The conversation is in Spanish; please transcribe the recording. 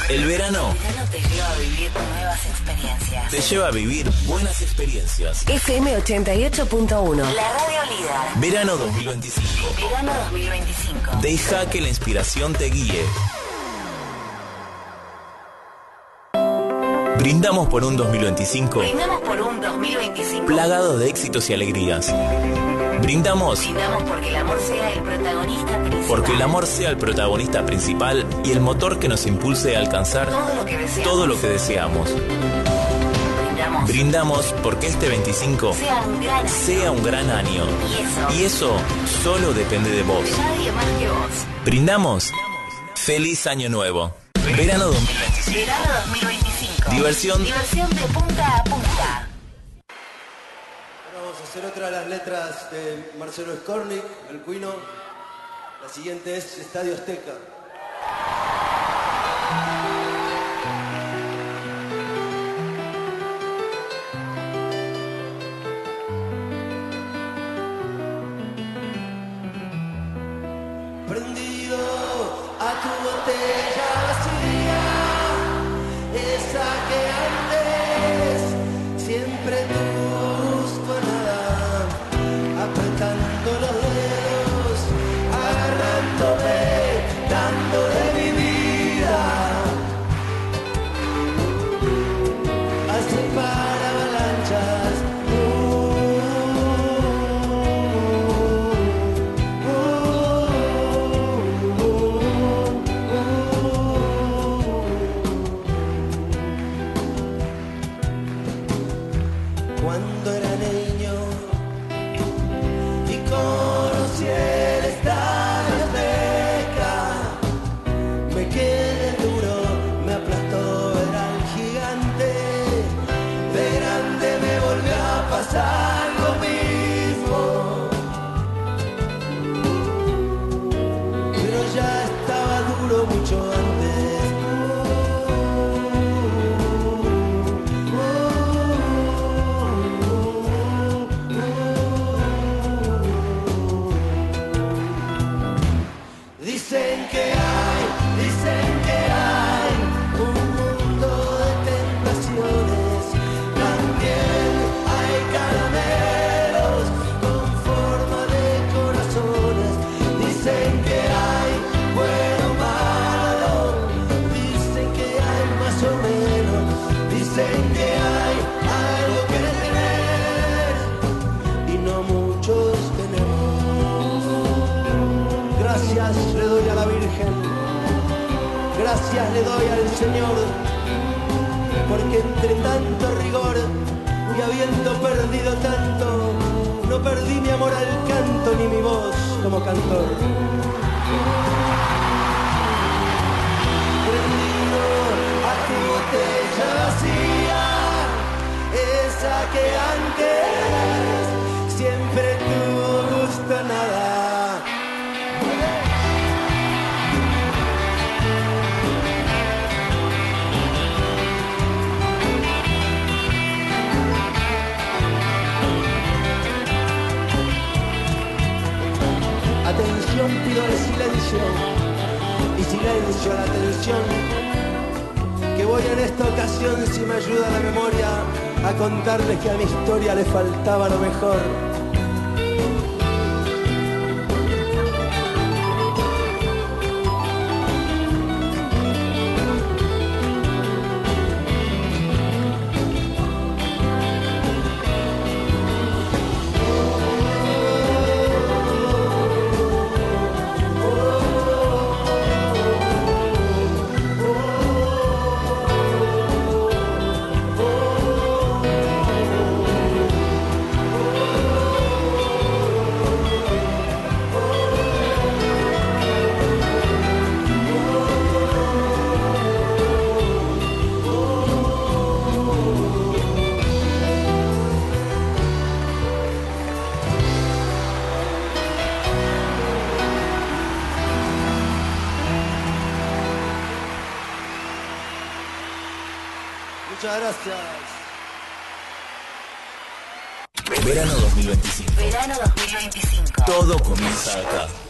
El verano te lleva a vivir nuevas experiencias. te lleva a vivir buenas experiencias. FM 88.1. La radio líder. Verano 2025. Verano 2025. Deja que la inspiración te guíe. Brindamos por un 2025 Brindamos por un 2025 plagado de éxitos y alegrías. Brindamos porque el amor sea el protagonista principal. porque el amor sea el protagonista principal y el motor que nos impulse a alcanzar todo lo que deseamos. Brindamos porque este 25 sea un gran año. Y eso solo depende de vos. Nadie más que vos. Brindamos. Feliz Año Nuevo. Verano 2025. Verano 2025. Diversión de punta a punta. Ahora vamos a hacer otra de las letras de Marcelo Skornik, el Cuino. La siguiente es Estadio Azteca. Prendido a tu botella vacía, esa que antes siempre tuvo gusto a nada, apretando los dedos, agarrándome, dándole mi vida, así para avalanchas. Cuando era niño y conocí el Estadio Azteca, me quedé duro, me aplastó ver al gigante. De grande me volvió a pasar lo mismo, pero ya estaba duro mucho antes. Dicen que hay un mundo de tentaciones, también hay caramelos con forma de corazones. Dicen que hay bueno o malo, dicen que hay más o menos, dicen que hay algo que tener y no muchos tenemos. Gracias le doy a la Virgen, gracias le doy al Señor, porque entre tanto rigor y habiendo perdido tanto, no perdí mi amor al canto ni mi voz como cantor. Prendido a tu botella vacía, esa que antes siempre tuvo gusto a nada. Atención, pido el silencio y silencio a la atención, que voy en esta ocasión, si me ayuda la memoria, a contarles que a mi historia le faltaba lo mejor. Muchas gracias. Verano 2025. Verano 2025. Todo comienza acá.